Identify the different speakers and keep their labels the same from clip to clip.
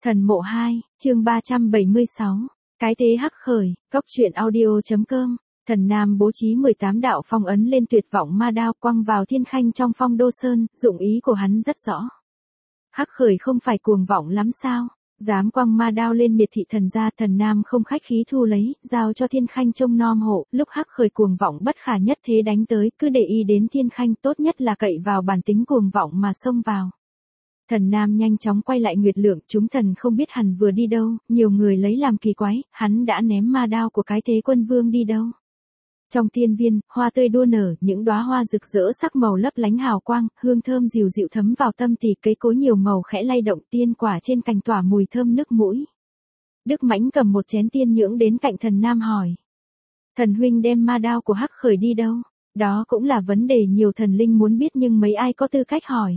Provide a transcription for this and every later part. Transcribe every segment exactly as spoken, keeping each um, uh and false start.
Speaker 1: Thần mộ hai, chương ba trăm bảy mươi sáu. Cái thế hắc khởi, cốc truyện audio.com. Thần Nam bố trí mười tám đạo phong ấn lên tuyệt vọng ma đao quăng vào thiên khanh trong phong đô sơn, dụng ý của hắn rất rõ. Hắc khởi không phải cuồng vọng lắm sao? Dám quăng ma đao lên miệt thị thần gia. Thần Nam không khách khí thu lấy, giao cho thiên khanh trông nom hộ. Lúc hắc khởi cuồng vọng bất khả nhất thế đánh tới, cứ để ý đến thiên khanh, tốt nhất là cậy vào bản tính cuồng vọng mà xông vào. Thần Nam nhanh chóng quay lại Nguyệt Lượng, chúng thần không biết hắn vừa đi đâu, nhiều người lấy làm kỳ quái, hắn đã ném ma đao của cái thế quân vương đi đâu. Trong tiên viên, hoa tươi đua nở, những đóa hoa rực rỡ sắc màu lấp lánh hào quang, hương thơm dịu dịu thấm vào tâm tỳ, cây cối nhiều màu khẽ lay động, tiên quả trên cành tỏa mùi thơm nước mũi. Đức Mãnh cầm một chén tiên nhưỡng đến cạnh thần Nam hỏi: Thần huynh đem ma đao của hắc khởi đi đâu? Đó cũng là vấn đề nhiều thần linh muốn biết nhưng mấy ai có tư cách hỏi.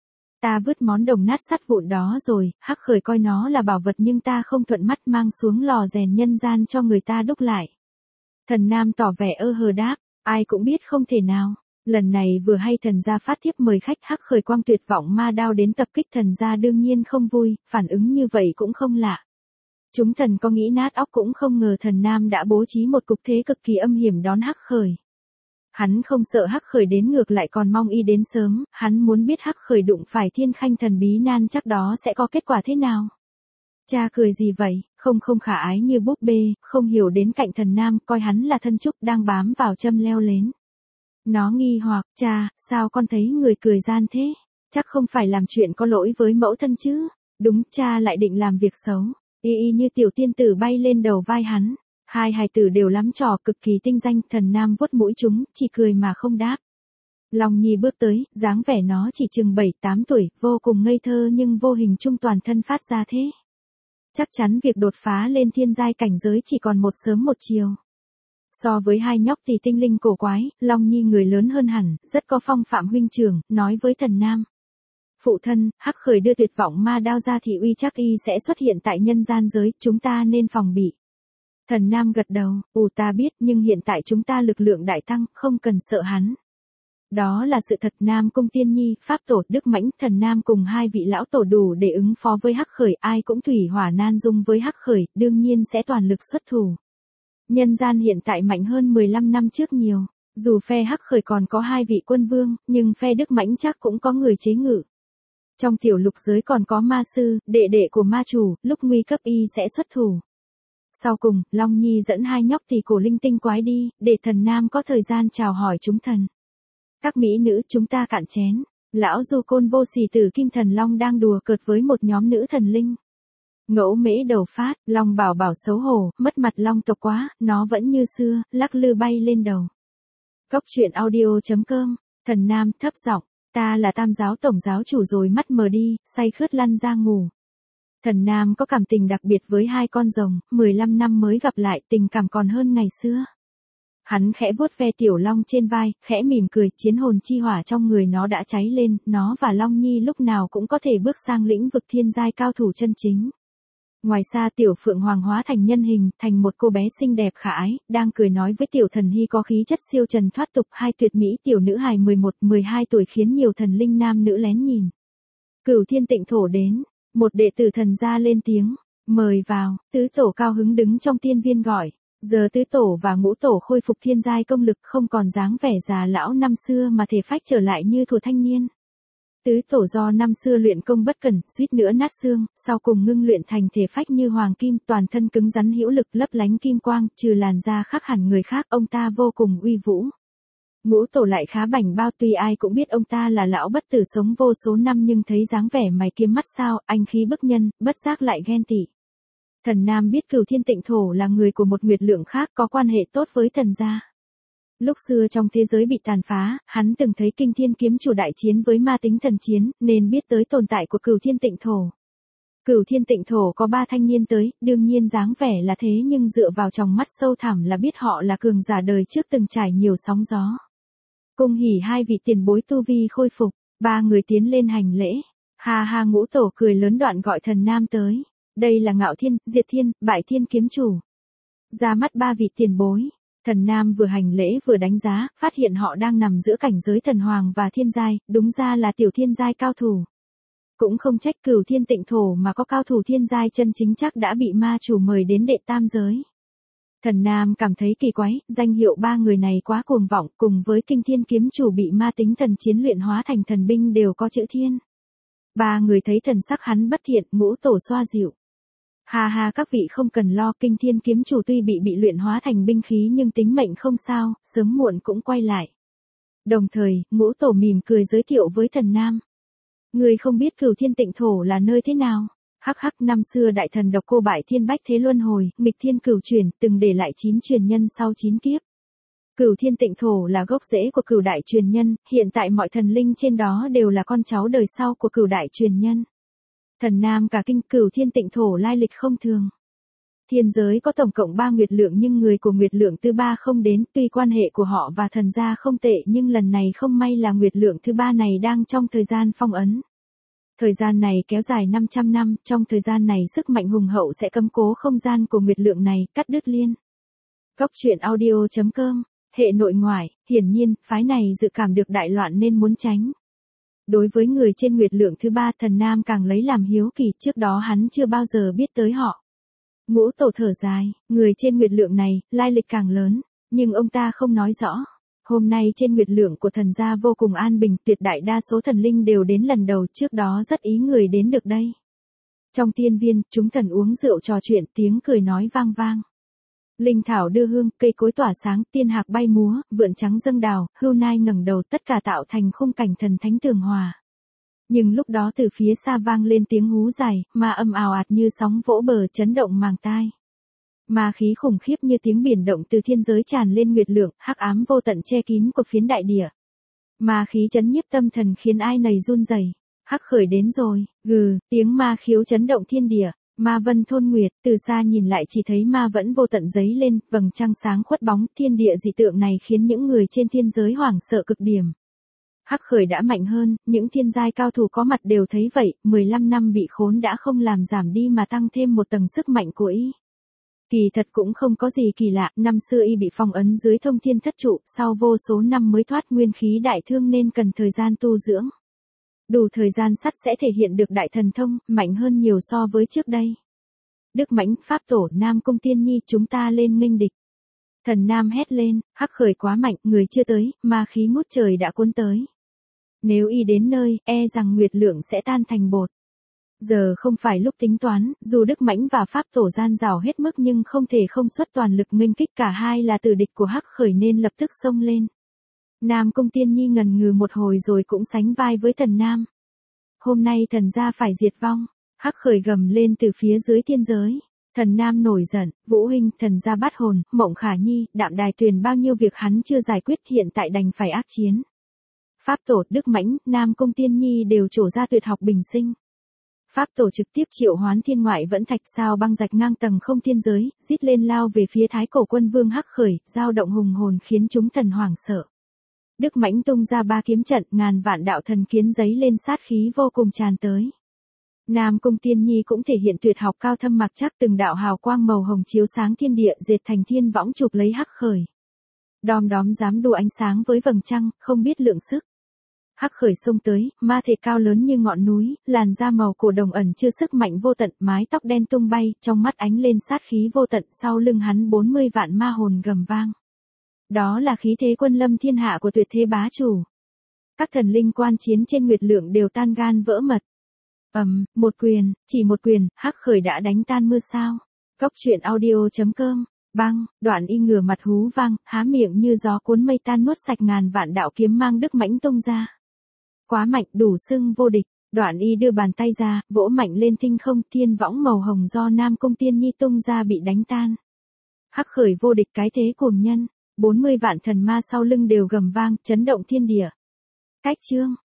Speaker 1: Ta vứt món đồng nát sắt vụn đó rồi, hắc khởi coi nó là bảo vật nhưng ta không thuận mắt mang xuống lò rèn nhân gian cho người ta đúc lại. Thần Nam tỏ vẻ ơ hờ đáp, ai cũng biết không thể nào. Lần này vừa hay thần gia phát thiếp mời khách, hắc khởi quang tuyệt vọng ma đao đến tập kích thần gia đương nhiên không vui, phản ứng như vậy cũng không lạ. Chúng thần có nghĩ nát óc cũng không ngờ thần Nam đã bố trí một cục thế cực kỳ âm hiểm đón hắc khởi. Hắn không sợ hắc khởi đến, ngược lại còn mong y đến sớm, hắn muốn biết hắc khởi đụng phải thiên khanh thần bí nan chắc đó sẽ có kết quả thế nào. Cha cười gì vậy, không không khả ái như búp bê, không hiểu đến cạnh thần Nam, coi hắn là thân trúc đang bám vào châm leo lên. Nó nghi hoặc, cha, sao con thấy người cười gian thế, chắc không phải làm chuyện có lỗi với mẫu thân chứ, đúng cha lại định làm việc xấu, y y như tiểu tiên tử bay lên đầu vai hắn. Hai hài tử đều lắm trò cực kỳ tinh danh, thần Nam vuốt mũi chúng, chỉ cười mà không đáp. Long Nhi bước tới, dáng vẻ nó chỉ chừng bảy tám tuổi, vô cùng ngây thơ nhưng vô hình trung toàn thân phát ra thế. Chắc chắn việc đột phá lên thiên giai cảnh giới chỉ còn một sớm một chiều. So với hai nhóc thì tinh linh cổ quái, Long Nhi người lớn hơn hẳn, rất có phong phạm huynh trưởng, nói với thần Nam. Phụ thân, hắc khởi đưa tuyệt vọng ma đao ra thì uy chắc y sẽ xuất hiện tại nhân gian giới, chúng ta nên phòng bị. Thần Nam gật đầu, ù ta biết nhưng hiện tại chúng ta lực lượng đại tăng, không cần sợ hắn. Đó là sự thật. Nam Cung Tiên Nhi, Pháp Tổ, Đức Mãnh, thần Nam cùng hai vị lão tổ đủ để ứng phó với hắc khởi, ai cũng thủy hỏa nan dung với hắc khởi, đương nhiên sẽ toàn lực xuất thủ. Nhân gian hiện tại mạnh hơn mười lăm năm trước nhiều, dù phe hắc khởi còn có hai vị quân vương, nhưng phe Đức Mãnh chắc cũng có người chế ngự. Trong tiểu lục giới còn có ma sư, đệ đệ của ma chủ, lúc nguy cấp y sẽ xuất thủ. Sau cùng, Long Nhi dẫn hai nhóc thì cổ linh tinh quái đi, để thần Nam có thời gian chào hỏi chúng thần. Các mỹ nữ, chúng ta cạn chén. Lão Du Côn vô sỉ tử Kim Thần Long đang đùa cợt với một nhóm nữ thần linh. Ngẫu mễ đầu phát, Long bảo bảo xấu hổ, mất mặt Long tộc quá, nó vẫn như xưa, lắc lư bay lên đầu. Cốc truyện audio.com, thần Nam thấp giọng, ta là Tam giáo tổng giáo chủ rồi, mắt mờ đi, say khướt lăn ra ngủ. Thần Nam có cảm tình đặc biệt với hai con rồng, mười lăm năm mới gặp lại, tình cảm còn hơn ngày xưa. Hắn khẽ vuốt ve tiểu long trên vai, khẽ mỉm cười, chiến hồn chi hỏa trong người nó đã cháy lên, nó và Long Nhi lúc nào cũng có thể bước sang lĩnh vực thiên giai cao thủ chân chính. Ngoài xa tiểu phượng hoàng hóa thành nhân hình, thành một cô bé xinh đẹp khả ái, đang cười nói với tiểu thần hy có khí chất siêu trần thoát tục, hai tuyệt mỹ tiểu nữ hài mười một mười hai tuổi khiến nhiều thần linh nam nữ lén nhìn. Cửu Thiên Tịnh Thổ đến. Một đệ tử thần gia lên tiếng, mời vào. Tứ tổ cao hứng đứng trong tiên viên gọi, giờ tứ tổ và ngũ tổ khôi phục thiên giai công lực, không còn dáng vẻ già lão năm xưa mà thể phách trở lại như thuở thanh niên. Tứ tổ do năm xưa luyện công bất cẩn, suýt nữa nát xương, sau cùng ngưng luyện thành thể phách như hoàng kim, toàn thân cứng rắn hữu lực, lấp lánh kim quang, trừ làn da khác hẳn người khác, ông ta vô cùng uy vũ. Ngũ tổ lại khá bảnh bao, tuy ai cũng biết ông ta là lão bất tử sống vô số năm nhưng thấy dáng vẻ mày kiếm mắt sao, anh khí bức nhân, bất giác lại ghen tị. Thần Nam biết Cửu Thiên Tịnh Thổ là người của một Nguyệt Lượng khác, có quan hệ tốt với thần gia. Lúc xưa trong thế giới bị tàn phá, hắn từng thấy Kinh Thiên Kiếm Chủ đại chiến với ma tính thần chiến, nên biết tới tồn tại của Cửu Thiên Tịnh Thổ. Cửu Thiên Tịnh Thổ có ba thanh niên tới, đương nhiên dáng vẻ là thế nhưng dựa vào tròng mắt sâu thẳm là biết họ là cường giả đời trước từng trải nhiều sóng gió. Cung hỉ hai vị tiền bối tu vi khôi phục, ba người tiến lên hành lễ. Ha ha, ngũ tổ cười lớn đoạn gọi thần Nam tới. Đây là Ngạo Thiên, Diệt Thiên, Bại Thiên kiếm chủ. Ra mắt ba vị tiền bối, thần Nam vừa hành lễ vừa đánh giá, phát hiện họ đang nằm giữa cảnh giới thần hoàng và thiên giai, đúng ra là tiểu thiên giai cao thủ. Cũng không trách Cửu Thiên Tịnh Thổ mà có cao thủ thiên giai chân chính chắc đã bị ma chủ mời đến đệ tam giới. Thần Nam cảm thấy kỳ quái, danh hiệu ba người này quá cuồng vọng, cùng với Kinh Thiên Kiếm Chủ bị ma tính thần chiến luyện hóa thành thần binh đều có chữ thiên. Ba người thấy thần sắc hắn bất thiện, Ngũ Tổ xoa dịu. Ha ha, các vị không cần lo, Kinh Thiên Kiếm Chủ tuy bị bị luyện hóa thành binh khí nhưng tính mệnh không sao, sớm muộn cũng quay lại. Đồng thời, Ngũ Tổ mỉm cười giới thiệu với Thần Nam. Người không biết Cửu Thiên Tịnh Thổ là nơi thế nào? Hắc hắc, năm xưa đại thần độc cô bại thiên bách thế luân hồi, nghịch thiên cửu truyền, từng để lại chín truyền nhân sau chín kiếp. Cửu Thiên Tịnh Thổ là gốc rễ của cửu đại truyền nhân, hiện tại mọi thần linh trên đó đều là con cháu đời sau của cửu đại truyền nhân. Thần Nam cả kinh, Cửu Thiên Tịnh Thổ lai lịch không thường. Thiên giới có tổng cộng ba nguyệt lượng nhưng người của nguyệt lượng thứ ba không đến, tuy quan hệ của họ và thần gia không tệ nhưng lần này không may là nguyệt lượng thứ ba này đang trong thời gian phong ấn. Thời gian này kéo dài năm trăm năm, trong thời gian này sức mạnh hùng hậu sẽ cấm cố không gian của nguyệt lượng này, cắt đứt liên. Góc truyện audio chấm com, hệ nội ngoại, hiển nhiên, phái này dự cảm được đại loạn nên muốn tránh. Đối với người trên nguyệt lượng thứ ba, Thần Nam càng lấy làm hiếu kỳ, trước đó hắn chưa bao giờ biết tới họ. Ngũ Tổ thở dài, người trên nguyệt lượng này, lai lịch càng lớn, nhưng ông ta không nói rõ. Hôm nay trên nguyệt lượng của thần gia vô cùng an bình, tuyệt đại đa số thần linh đều đến lần đầu, trước đó rất ý người đến được đây. Trong tiên viên, chúng thần uống rượu trò chuyện, tiếng cười nói vang vang. Linh thảo đưa hương, cây cối tỏa sáng, tiên hạc bay múa, vượn trắng dâng đào, hươu nai ngẩng đầu, tất cả tạo thành khung cảnh thần thánh tường hòa. Nhưng lúc đó từ phía xa vang lên tiếng hú dài, ma âm ào ạt như sóng vỗ bờ chấn động màng tai. Ma khí khủng khiếp như tiếng biển động từ thiên giới tràn lên nguyệt lượng, hắc ám vô tận che kín của phiến đại địa. Ma khí chấn nhiếp tâm thần khiến ai nấy run rẩy. Hắc khởi đến rồi, gừ, tiếng ma khiếu chấn động thiên địa. Ma vân thôn nguyệt, từ xa nhìn lại chỉ thấy ma vẫn vô tận giấy lên, vầng trăng sáng khuất bóng, thiên địa dị tượng này khiến những người trên thiên giới hoảng sợ cực điểm. Hắc khởi đã mạnh hơn, những thiên giai cao thủ có mặt đều thấy vậy, mười lăm năm bị khốn đã không làm giảm đi mà tăng thêm một tầng sức mạnh của y. Kỳ thật cũng không có gì kỳ lạ, năm xưa y bị phong ấn dưới thông thiên thất trụ, sau vô số năm mới thoát nguyên khí đại thương nên cần thời gian tu dưỡng. Đủ thời gian sắt sẽ thể hiện được đại thần thông, mạnh hơn nhiều so với trước đây. Đức Mãnh, Pháp Tổ, Nam Cung Tiên Nhi, chúng ta lên nghênh địch. Thần Nam hét lên, hắc khởi quá mạnh, người chưa tới, ma khí ngút trời đã cuốn tới. Nếu y đến nơi, e rằng nguyệt lượng sẽ tan thành bột. Giờ không phải lúc tính toán, dù Đức Mãnh và Pháp Tổ gian rào hết mức nhưng không thể không xuất toàn lực nghênh kích, cả hai là tử địch của hắc khởi nên lập tức xông lên. Nam Cung Tiên Nhi ngần ngừ một hồi rồi cũng sánh vai với Thần Nam. Hôm nay thần gia phải diệt vong, hắc khởi gầm lên từ phía dưới thiên giới. Thần Nam nổi giận, Vũ Huynh, thần gia bắt hồn, Mộng Khả Nhi, Đạm Đài Tuyền bao nhiêu việc hắn chưa giải quyết hiện tại đành phải ác chiến. Pháp Tổ, Đức Mãnh, Nam Cung Tiên Nhi đều trổ ra tuyệt học bình sinh. Pháp Tổ trực tiếp triệu hoán thiên ngoại vẫn thạch sao băng rạch ngang tầng không thiên giới, rít lên lao về phía Thái Cổ Quân Vương hắc khởi, dao động hùng hồn khiến chúng thần hoảng sợ. Đức Mãnh tung ra ba kiếm trận, ngàn vạn đạo thần kiến giấy lên sát khí vô cùng tràn tới. Nam Cung Tiên Nhi cũng thể hiện tuyệt học cao thâm mặc chắc, từng đạo hào quang màu hồng chiếu sáng thiên địa, dệt thành thiên võng chụp lấy hắc khởi. Đom đóm dám đua ánh sáng với vầng trăng, không biết lượng sức. Hắc khởi xông tới, ma thể cao lớn như ngọn núi, làn da màu cổ đồng ẩn chứa sức mạnh vô tận, mái tóc đen tung bay, trong mắt ánh lên sát khí vô tận, sau lưng hắn bốn mươi vạn ma hồn gầm vang. Đó là khí thế quân lâm thiên hạ của tuyệt thế bá chủ. Các thần linh quan chiến trên nguyệt lượng đều tan gan vỡ mật. Ầm, um, một quyền, chỉ một quyền, hắc khởi đã đánh tan mưa sao. Góc truyện audio chấm com, băng, đoạn y ngửa mặt hú vang, há miệng như gió cuốn mây tan nuốt sạch ngàn vạn đạo kiếm mang Đức Mãnh tung ra. Quá mạnh, đủ xưng vô địch, đoạn y đưa bàn tay ra, vỗ mạnh lên tinh không, thiên võng màu hồng do Nam Cung Tiên Nhi tung ra bị đánh tan. Hắc khởi vô địch cái thế cuồng nhân, bốn mươi vạn thần ma sau lưng đều gầm vang, chấn động thiên địa. Cách chương